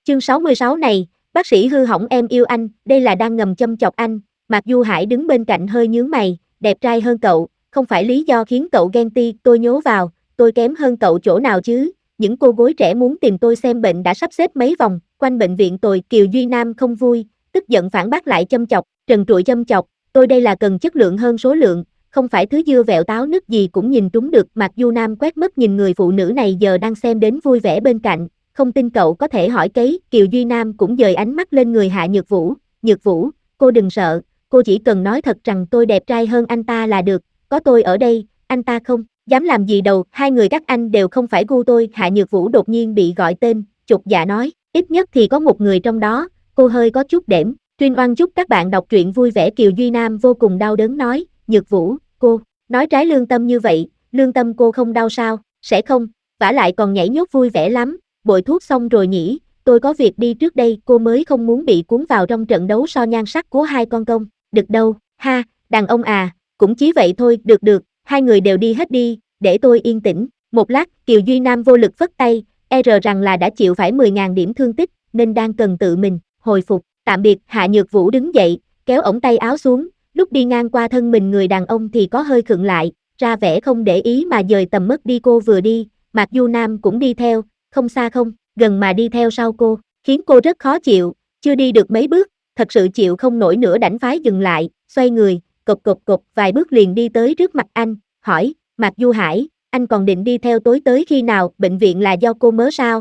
Chương 66 này, bác sĩ hư hỏng em yêu anh, đây là đang ngầm châm chọc anh. Mạc Du Hải đứng bên cạnh hơi nhướng mày, đẹp trai hơn cậu, không phải lý do khiến cậu ghen ti. Tôi nhố vào, tôi kém hơn cậu chỗ nào chứ? Những cô gối trẻ muốn tìm tôi xem bệnh đã sắp xếp mấy vòng quanh bệnh viện tôi. Kiều Duy Nam không vui, tức giận phản bác lại châm chọc, trần trụi châm chọc, tôi đây là cần chất lượng hơn số lượng, không phải thứ dưa vẹo táo nứt gì cũng nhìn trúng được. Mạc Du Nam quét mắt nhìn người phụ nữ này giờ đang xem đến vui vẻ bên cạnh, không tin cậu có thể hỏi cấy. Kiều Duy Nam cũng dời ánh mắt lên người Hạ Nhược Vũ, cô đừng sợ, cô chỉ cần nói thật rằng tôi đẹp trai hơn anh ta là được, có tôi ở đây, anh ta không dám làm gì đâu. Hai người các anh đều không phải gu tôi. Hạ Nhược Vũ đột nhiên bị gọi tên, chột dạ nói, ít nhất thì có một người trong đó, cô hơi có chút đễm. Tuyên oan chúc các bạn đọc truyện vui vẻ. Kiều Duy Nam vô cùng đau đớn nói, Nhược Vũ, cô nói trái lương tâm như vậy, lương tâm cô không đau sao? Sẽ không, vả lại còn nhảy nhót vui vẻ lắm. Bội thuốc xong rồi nhỉ, tôi có việc đi trước đây. Cô mới không muốn bị cuốn vào trong trận đấu so nhan sắc của hai con công. Được đâu, ha, đàn ông à, cũng chí vậy thôi. Được, hai người đều đi hết đi, để tôi yên tĩnh. Một lát, Kiều Duy Nam vô lực phất tay, rằng là đã chịu phải 10.000 điểm thương tích, nên đang cần tự mình hồi phục. Tạm biệt. Hạ Nhược Vũ đứng dậy, kéo ống tay áo xuống, lúc đi ngang qua thân mình người đàn ông thì có hơi khựng lại, ra vẻ không để ý mà dời tầm mất đi. Cô vừa đi, Mạc Du Nam cũng đi theo, không xa không gần mà đi theo sau cô, khiến cô rất khó chịu. Chưa đi được mấy bước, thật sự chịu không nổi nữa đành phái dừng lại, xoay người, cộp vài bước liền đi tới trước mặt anh, hỏi, Mạc Du Hải, anh còn định đi theo tối tới khi nào? Bệnh viện là do cô mớ sao?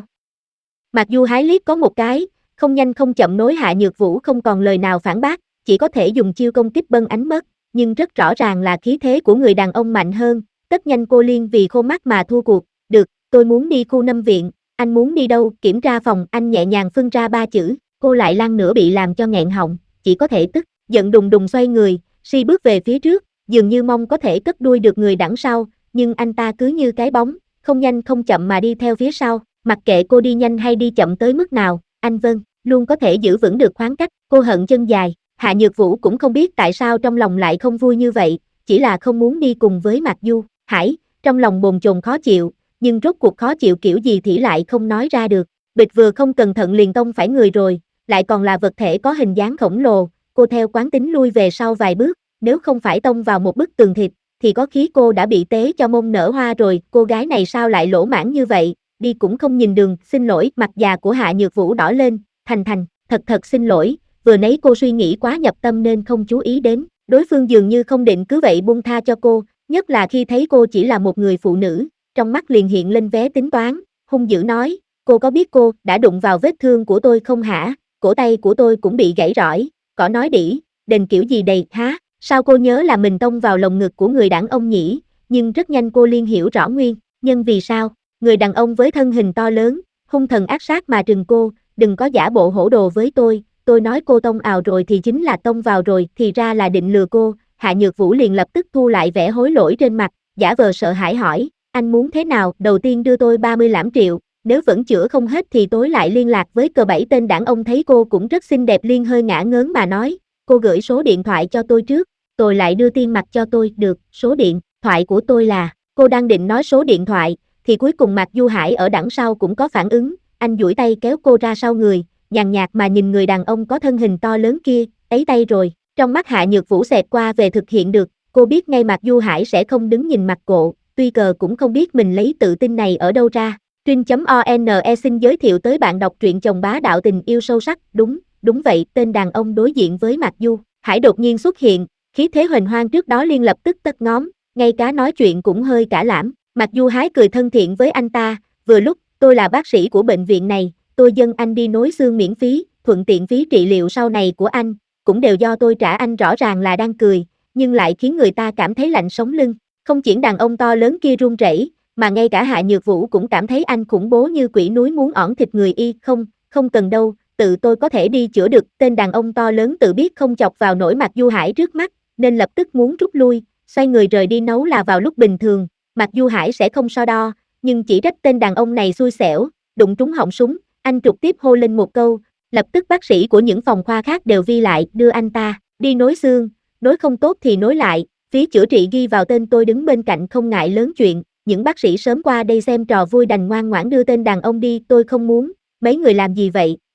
Mạc Du Hải liếc có một cái, không nhanh không chậm nối. Hạ Nhược Vũ không còn lời nào phản bác, chỉ có thể dùng chiêu công kích bân ánh mất, nhưng rất rõ ràng là khí thế của người đàn ông mạnh hơn. Tất nhanh cô liên vì khô mắt mà thua cuộc. Được, tôi muốn đi khu 5 viện. Anh muốn đi đâu? Kiểm tra phòng. Anh nhẹ nhàng phun ra 3 chữ, cô lại lăng nữa bị làm cho nghẹn họng, chỉ có thể tức giận đùng đùng xoay người, bước về phía trước, dường như mong có thể cất đuôi được người đằng sau, nhưng anh ta cứ như cái bóng, không nhanh không chậm mà đi theo phía sau, mặc kệ cô đi nhanh hay đi chậm tới mức nào, anh luôn có thể giữ vững được khoảng cách. Cô hận chân dài. Hạ Nhược Vũ cũng không biết tại sao trong lòng lại không vui như vậy, chỉ là không muốn đi cùng với Mạc Du Hải, trong lòng bồn chồn khó chịu, nhưng rốt cuộc khó chịu kiểu gì thì lại không nói ra được. Bịch vừa không cẩn thận liền tông phải người rồi, lại còn là vật thể có hình dáng khổng lồ. Cô theo quán tính lui về sau vài bước, nếu không phải tông vào một bức tường thịt, thì có khí cô đã bị té cho mông nở hoa rồi. Cô gái này sao lại lỗ mãng như vậy, đi cũng không nhìn đường. Xin lỗi. Mặt già của Hạ Nhược Vũ đỏ lên, thành, thật xin lỗi, vừa nãy cô suy nghĩ quá nhập tâm nên không chú ý đến. Đối phương dường như không định cứ vậy buông tha cho cô, nhất là khi thấy cô chỉ là một người phụ nữ, trong mắt liền hiện lên vé tính toán, hung dữ nói, cô có biết cô đã đụng vào vết thương của tôi không hả? Cổ tay của tôi cũng bị gãy rỏi, cỏ nói đĩ, đền kiểu gì đầy há? Sao cô nhớ là mình tông vào lồng ngực của người đàn ông nhỉ? Nhưng rất nhanh cô liên hiểu rõ nguyên nhân vì sao. Người đàn ông với thân hình to lớn, hung thần ác sát mà trừng cô, đừng có giả bộ hổ đồ với tôi nói cô tông ào rồi thì chính là tông vào rồi, thì ra là định lừa cô. Hạ Nhược Vũ liền lập tức thu lại vẻ hối lỗi trên mặt, giả vờ sợ hãi hỏi, anh muốn thế nào? Đầu tiên đưa tôi 30 lảm triệu, nếu vẫn chữa không hết thì tối lại liên lạc với cờ 7 tên đảng. Ông thấy cô cũng rất xinh đẹp liền hơi ngả ngớn mà nói, cô gửi số điện thoại cho tôi trước, tôi lại đưa tiền mặt cho tôi. Được, số điện thoại của tôi là, cô đang định nói số điện thoại, thì cuối cùng Mạc Du Hải ở đằng sau cũng có phản ứng, anh duỗi tay kéo cô ra sau người, nhàn nhạt mà nhìn người đàn ông có thân hình to lớn kia, ấy tay rồi. Trong mắt Hạ Nhược Vũ xẹt qua về thực hiện được, cô biết ngay Mạc Du Hải sẽ không đứng nhìn mặt cô, tuy cờ cũng không biết mình lấy tự tin này ở đâu ra. Trin.one xin giới thiệu tới bạn đọc truyện chồng bá đạo tình yêu sâu sắc. Đúng vậy, tên đàn ông đối diện với Mạc Du Hải đột nhiên xuất hiện, khí thế huỳnh hoang trước đó liên lập tức tất ngóm, ngay cả nói chuyện cũng hơi cả lãm. Mạc Du Hải cười thân thiện với anh ta, vừa lúc, tôi là bác sĩ của bệnh viện này, tôi dâng anh đi nối xương miễn phí, thuận tiện phí trị liệu sau này của anh, cũng đều do tôi trả. Anh rõ ràng là đang cười, nhưng lại khiến người ta cảm thấy lạnh sống lưng. Không chỉ đàn ông to lớn kia run rẩy, mà ngay cả Hạ Nhược Vũ cũng cảm thấy anh khủng bố như quỷ núi muốn ỏn thịt người. Không cần đâu, tự tôi có thể đi chữa được. Tên đàn ông to lớn tự biết không chọc vào nổi Mạc Du Hải trước mắt, nên lập tức muốn rút lui, xoay người rời đi. Nấu là vào lúc bình thường, Mạc Du Hải sẽ không so đo, nhưng chỉ trách tên đàn ông này xui xẻo, đụng trúng họng súng. Anh trực tiếp hô lên một câu, lập tức bác sĩ của những phòng khoa khác đều vi lại, đưa anh ta đi nối xương, nối không tốt thì nối lại, phí chữa trị ghi vào tên tôi. Đứng bên cạnh không ngại lớn chuyện, những bác sĩ sớm qua đây xem trò vui đành ngoan ngoãn đưa tên đàn ông đi. Tôi không muốn, mấy người làm gì vậy?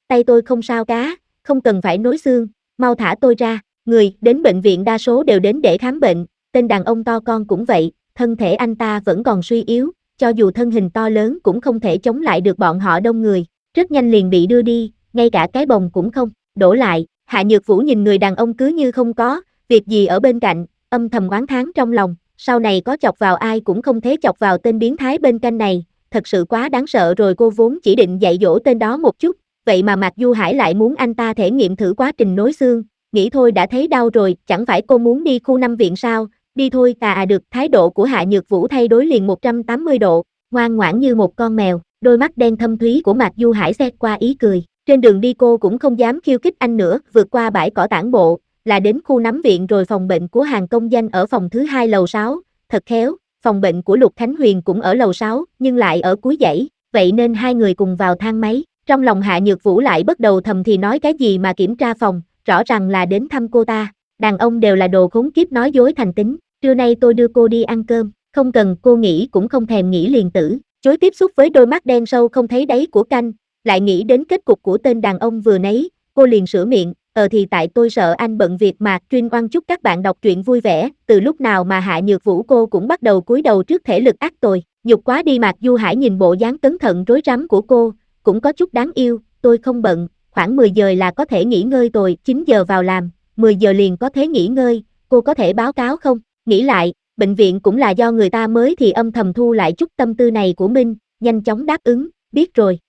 tay tôi không sao cá, không cần phải nối xương, mau thả tôi ra. Người đến bệnh viện đa số đều đến để khám bệnh, tên đàn ông to con cũng vậy, thân thể anh ta vẫn còn suy yếu, cho dù thân hình to lớn cũng không thể chống lại được bọn họ đông người, rất nhanh liền bị đưa đi, ngay cả cái bồng cũng không đổ lại. Hạ Nhược Vũ nhìn người đàn ông cứ như không có việc gì ở bên cạnh, âm thầm oán thán trong lòng, sau này có chọc vào ai cũng không thế chọc vào tên biến thái bên cạnh này, thật sự quá đáng sợ rồi. Cô vốn chỉ định dạy dỗ tên đó một chút, vậy mà Mạc Du Hải lại muốn anh ta thể nghiệm thử quá trình nối xương, nghĩ thôi đã thấy đau rồi, chẳng phải cô muốn đi khu 5 viện sao, đi thôi. Được, thái độ của Hạ Nhược Vũ thay đổi liền 180 độ, ngoan ngoãn như một con mèo, đôi mắt đen thâm thúy của Mạc Du Hải xẹt qua ý cười. Trên đường đi cô cũng không dám khiêu khích anh nữa, vượt qua bãi cỏ tản bộ, là đến khu nắm viện rồi phòng bệnh của Hàn Công Danh ở phòng thứ 2 lầu 6, thật khéo, phòng bệnh của Lục Khánh Huyền cũng ở lầu 6, nhưng lại ở cuối dãy, vậy nên hai người cùng vào thang máy. Trong lòng Hạ Nhược Vũ lại bắt đầu thầm thì nói cái gì mà kiểm tra phòng, rõ ràng là đến thăm cô ta. Đàn ông đều là đồ khốn kiếp nói dối thành tính, trưa nay tôi đưa cô đi ăn cơm, không cần. Cô nghĩ cũng không thèm nghĩ liền tử, chối tiếp xúc với đôi mắt đen sâu không thấy đáy của Canh, lại nghĩ đến kết cục của tên đàn ông vừa nấy, cô liền sửa miệng, thì tại tôi sợ anh bận việc mà. Chuyên oan chúc các bạn đọc truyện vui vẻ, từ lúc nào mà Hạ Nhược Vũ cô cũng bắt đầu cúi đầu trước thể lực ác tồi, nhục quá đi. Mạc Du Hải nhìn bộ dáng cẩn thận rối rắm của cô, cũng có chút đáng yêu, tôi không bận, khoảng 10 giờ là có thể nghỉ ngơi rồi, 9 giờ vào làm, 10 giờ liền có thể nghỉ ngơi, cô có thể báo cáo không? Nghĩ lại, bệnh viện cũng là do người ta mới thì âm thầm thu lại chút tâm tư này của Minh, nhanh chóng đáp ứng, biết rồi.